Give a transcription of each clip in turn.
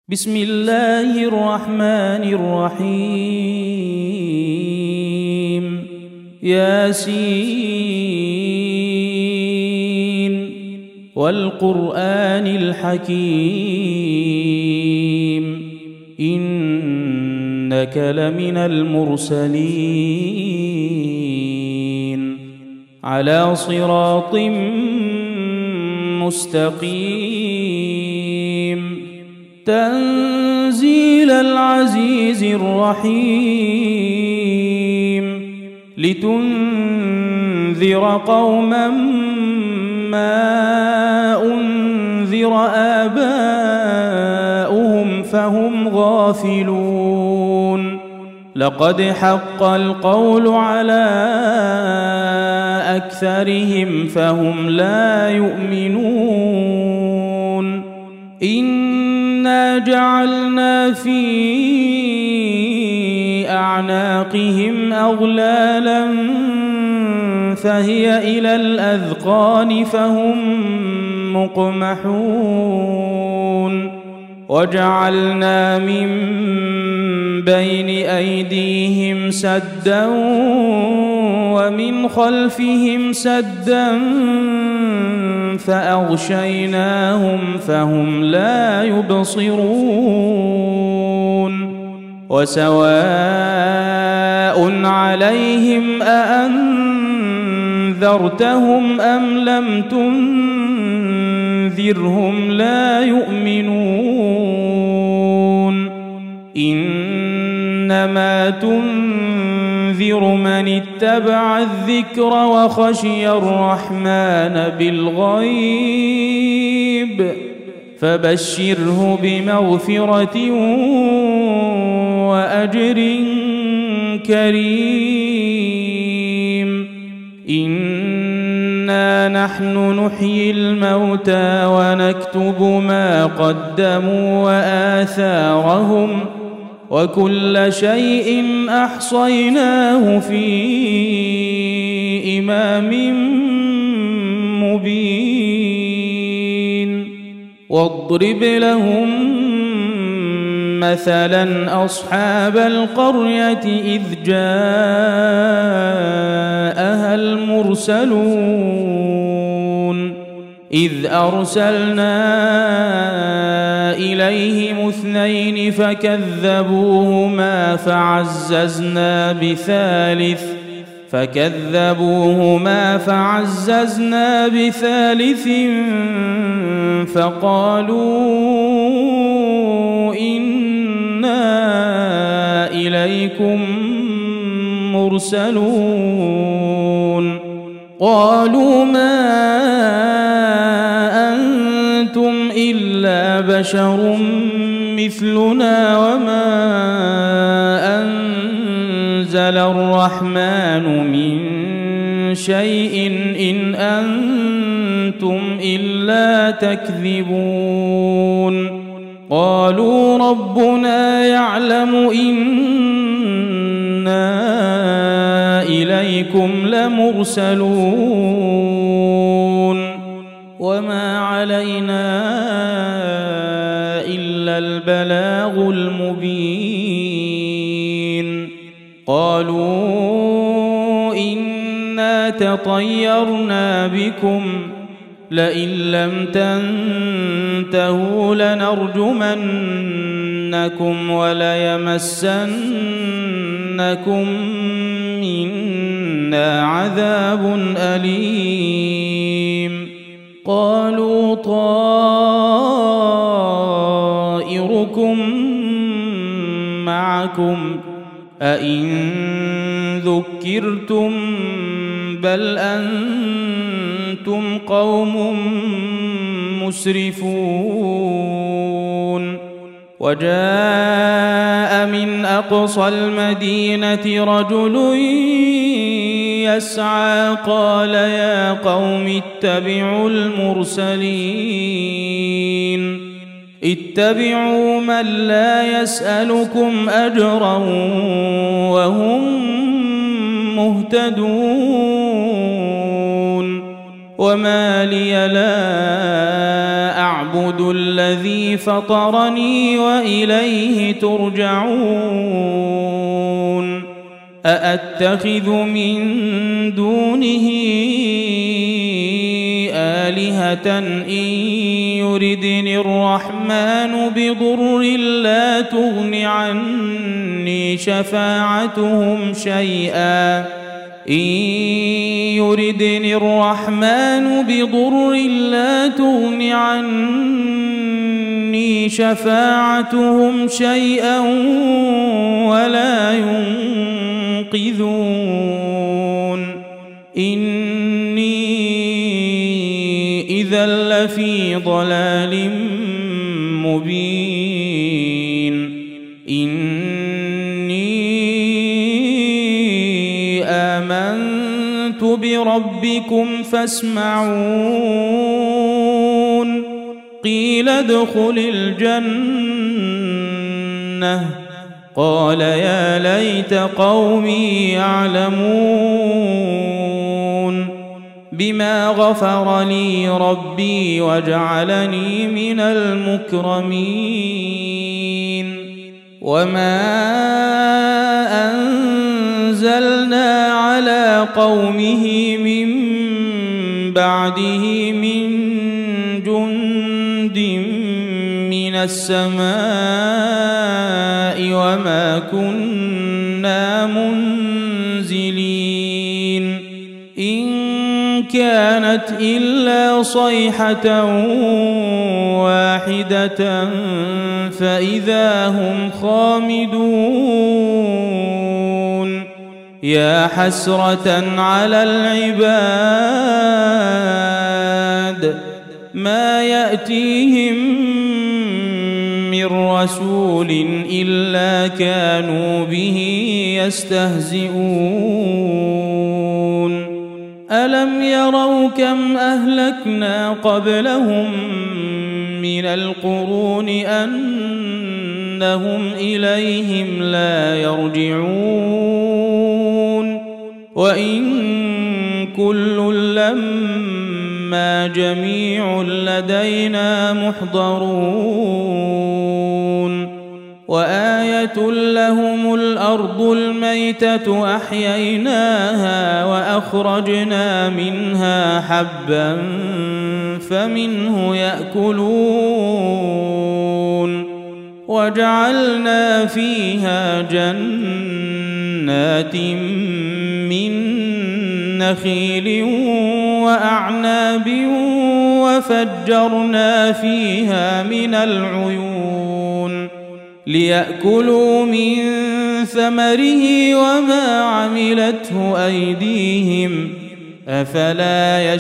بسم الله الرحمن الرحيم ياسين والقرآن الحكيم إنك لمن المرسلين على صراط مستقيم تنزيل العزيز الرحيم لتنذر قوما ما أنذر آباؤهم فهم غافلون لقد حق القول على أكثرهم فهم لا يؤمنون إنا جعلنا في أعناقهم أغلالا فهي إلى الأذقان فهم مقمحون وجعلنا من بين أيديهم سدا ومن خلفهم سدا فأغشيناهم فهم لا يبصرون وسواء عليهم أأنذرتهم أم لم تنذرهم لا يؤمنون إنما تنذر من اتبع الذكر وخشي الرحمن بالغيب فبشره بمغفرة وأجر كريم إنا نحن نحيي الموتى ونكتب ما قدموا وآثارهم وكل شيء أحصيناه في إمام مبين واضرب لهم مثلا أصحاب القرية إذ جاءها المرسلون إذ أرسلنا إليهم اثنين فكذبوهما فعززنا بثالث فقالوا إنا إليكم مرسلون قالوا ما أنتم إلا بشر مثلنا وما أنزل الرحمن من شيء إن أنتم إلا تكذبون قالوا ربنا يعلم إنا إليكم لمرسلون وما علينا إلا البلاغ المبين قالوا إنا تطيرنا بكم لئن لم تنتهوا لنرجمنكم وليمسنكم منا عذاب أليم قالوا طائركم معكم أئن ذكرتم بل أنتم قوم مسرفون وجاء من أقصى المدينة رجل يسعى قال يا قوم اتبعوا المرسلين اتبعوا من لا يسألكم أجرا وهم مهتدون وما لي لا أعبد أعبد الذي فطرني وإليه ترجعون أأتخذ من دونه آلهة إن يردني الرحمن بضر لا تغن عني شفاعتهم شيئا إن يردني الرحمن بضر لا تغن عني شفاعتهم شيئا ولا ينقذون إني إذا لفي ضلال مبين إني آمنت بربكم فاسمعون قيل ادخل الجنة قال يا ليت قومي يعلمون بما غفر لي ربي وجعلني من المكرمين وما أنزلنا على قومه من بعده من جند من السماء وما كنا منزلين إن كانت إلا صيحة واحدة فإذا هم خامدون يا حسرة على العباد ما يأتيهم من رسول إلا كانوا به يستهزئون ألم يروا كم أهلكنا قبلهم من القرون أنهم إليهم لا يرجعون وإن كل لما جميع لدينا محضرون وآية لهم الأرض الميتة أحييناها وأخرجنا منها حبا فمنه يأكلون وجعلنا فيها جنات من نخيل وأعناب وفجرنا فيها من العيون ليأكلوا من ثمره وما عملته أيديهم أفلا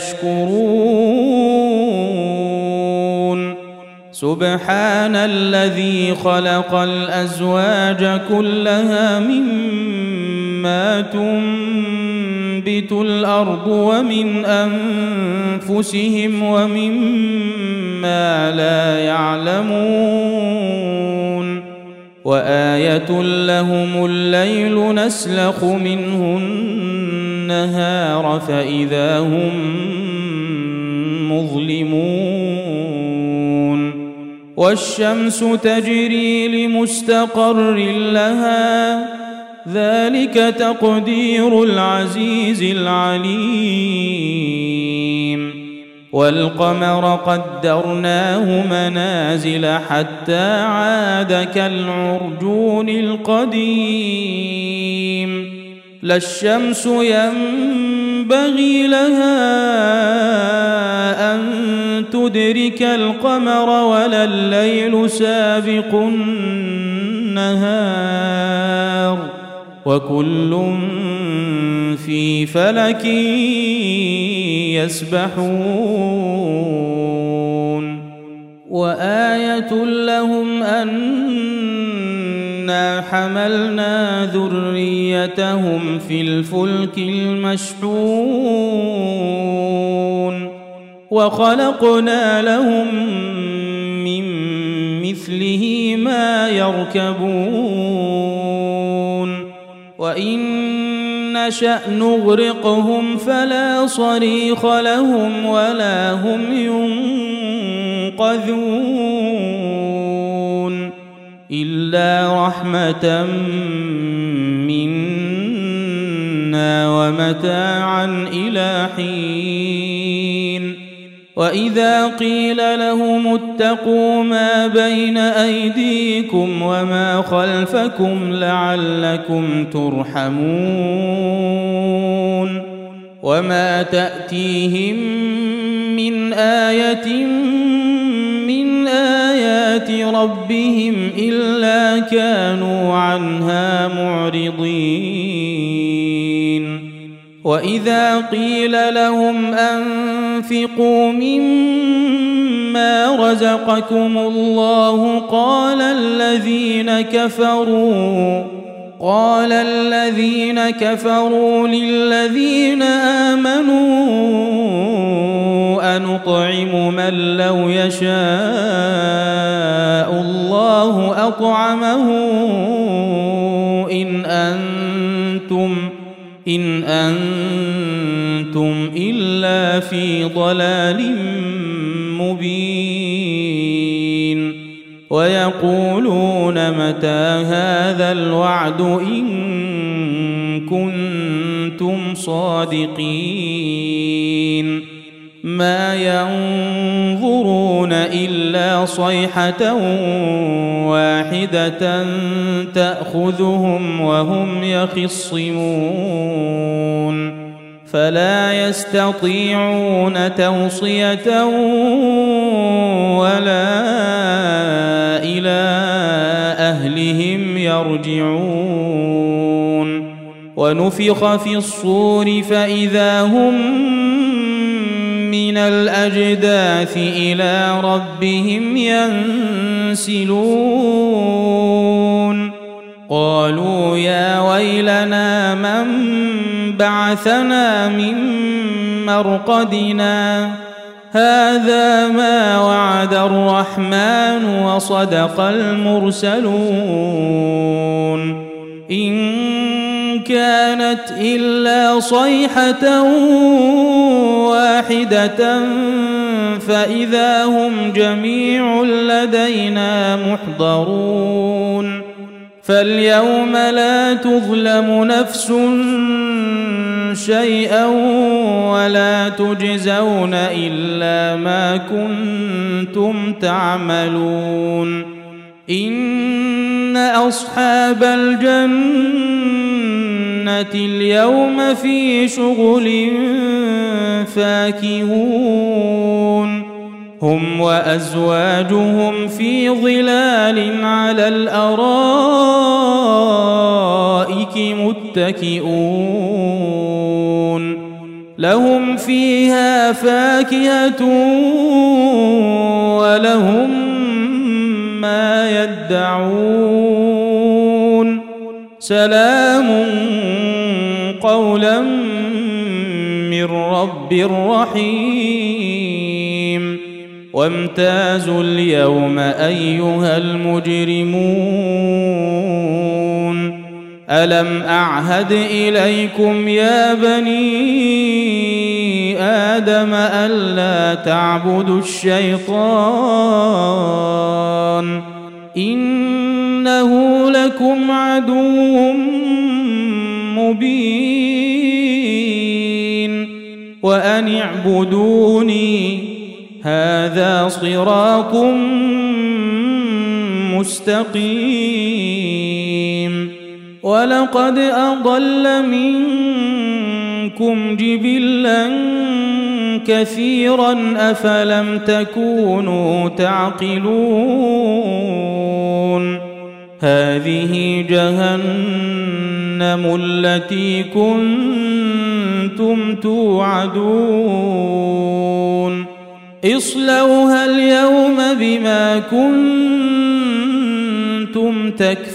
يشكرون سبحان الذي خلق الأزواج كلها مما تنبت الأرض ومن أنفسهم ومما لا يعلمون وآية لهم الليل نسلخ منه النهار فإذا هم مظلمون والشمس تجري لمستقر لها ذلك تقدير العزيز العليم والقمر قدرناه منازل حتى عاد كالعرجون القديم لا الشمس ينبغي لها أن تدرك القمر ولا الليل سابق النهار وكل في فلك يسبحون وآية لهم أنا حملنا ذريتهم في الفلك المشحون وخلقنا لهم من مثله ما يركبون وإن نشأ نغرقهم فلا صريخ لهم ولا هم ينقذون إلا رحمة منا ومتاعا إلى حين وإذا قيل لهم اتقوا ما بين أيديكم وما خلفكم لعلكم ترحمون وما تأتيهم من آية من آيات ربهم إلا كانوا عنها معرضين وإذا قيل لهم أنفقوا مما رزقكم الله قال الذين كفروا للذين آمنوا أنطعم من لو يشاء الله أطعمه إن أنتم إلا في ضلال مبين ويقولون متى هذا الوعد إن كنتم صادقين ما ينظرون إلا صيحة واحدة تأخذهم وهم يخصمون فلا يستطيعون توصية ولا إلى أهلهم يرجعون ونفخ في الصور فإذا هم من الأجداث إلى ربهم ينسلون قالوا يا ويلنا من بعثنا من مرقدنا هذا ما وعد الرحمن وصدق المرسلون إن كانت إلا صيحة واحدة فإذا هم جميع لدينا محضرون فاليوم لا تظلم نفس شيئا ولا تجزون إلا ما كنتم تعملون إن أصحاب الجنة اليوم في شغل فاكهون هم وأزواجهم في ظلال على الأرائك متكئون لهم فيها فاكهة ولهم ما يدعون سلام قولا من رب رحيم وامتازوا اليوم أيها المجرمون ألم أعهد إليكم يا بني آدم ألا تعبدوا الشيطان إنه لكم عدو مبين وأن اعبدوني هذا صراط مستقيم ولقد أضل منكم جبلا كثيرا أفلم تكونوا تعقلون هذه جهنم التي كنتم توعدون اصلوها اليوم بما كنتم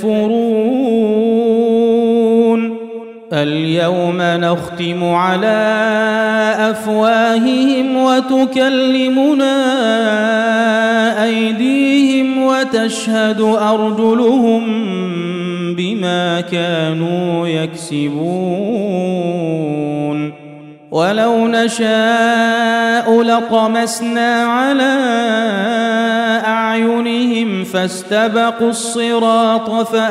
تكفرون اليوم نختم على أفواههم وتكلمنا أيديهم وتشهد أرجلهم بما كانوا يكسبون ولو نشاء لطمسنا على أعينهم فاستبقوا الصراط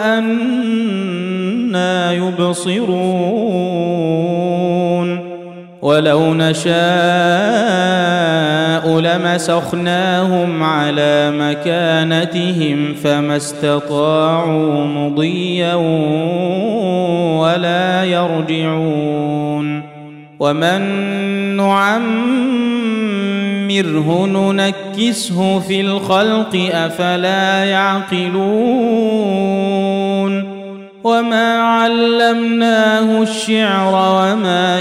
فأنى يبصرون ولو نشاء لمسخناهم على مكانتهم فما استطاعوا مضيا ولا يرجعون ومن نعمره ننكسه في الخلق أفلا يعقلون وما علمناه الشعر وما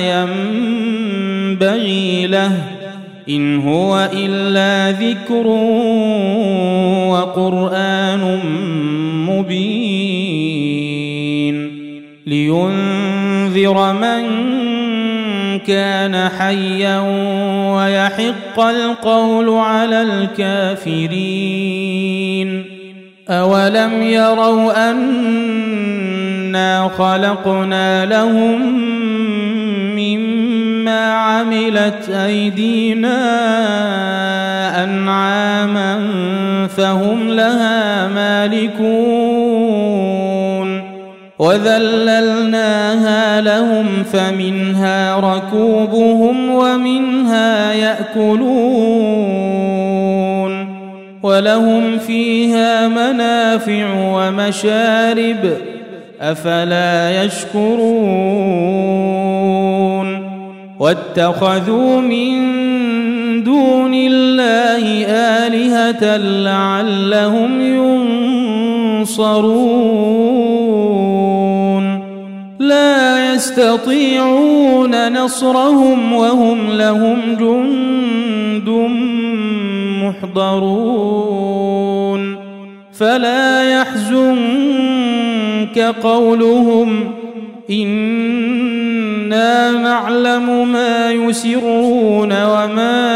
ينبغي له إن هو إلا ذكر وقرآن مبين لينذر من كان حيا ويحق القول على الكافرين أولم يروا أنا خلقنا لهم مما عملت أيدينا أنعاما فهم لها مالكون وذللناها لهم فمنها ركوبهم ومنها يأكلون ولهم فيها منافع ومشارب أفلا يشكرون واتخذوا من دون الله آلهة لعلهم ينصرون لا يستطيعون نصرهم وهم لهم جند محضرون فلا يحزنك قولهم إنا نعلم ما يسرون وما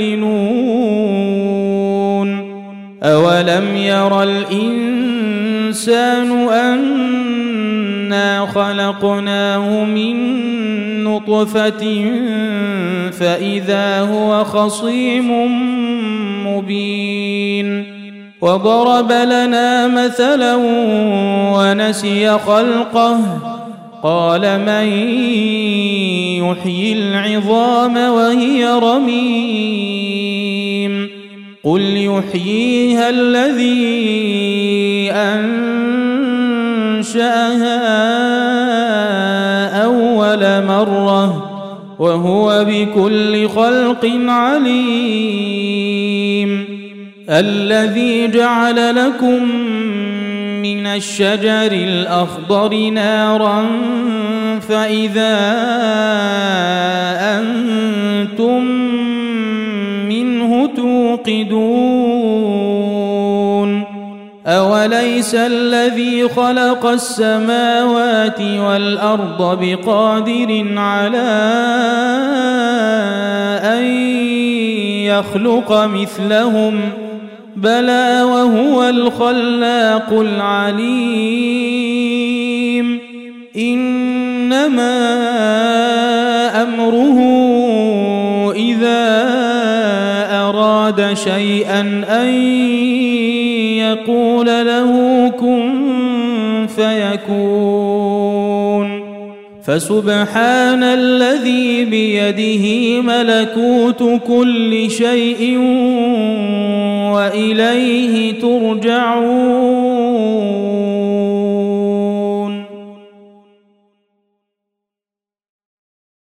يعلنون أولم ير الإنسان أنا خلقناه من نطفة فإذا هو خصيم مبين وضرب لنا مثلا ونسي خلقه قال من يحيي العظام وهي رميم قل يحييها الذي أنشأها أول مرة وهو بكل خلق عليم الذي جعل لكم من الشجر الأخضر نارا فإذا أنتم منه توقدون أوليس الذي خلق السماوات والأرض بقادر على أن يخلق مثلهم بلى وهو الخلاق العليم إنما أمره إذا أراد شيئا أن يقول له كن فيكون فسبحان الذي بيده ملكوت كل شيء وإليه ترجعون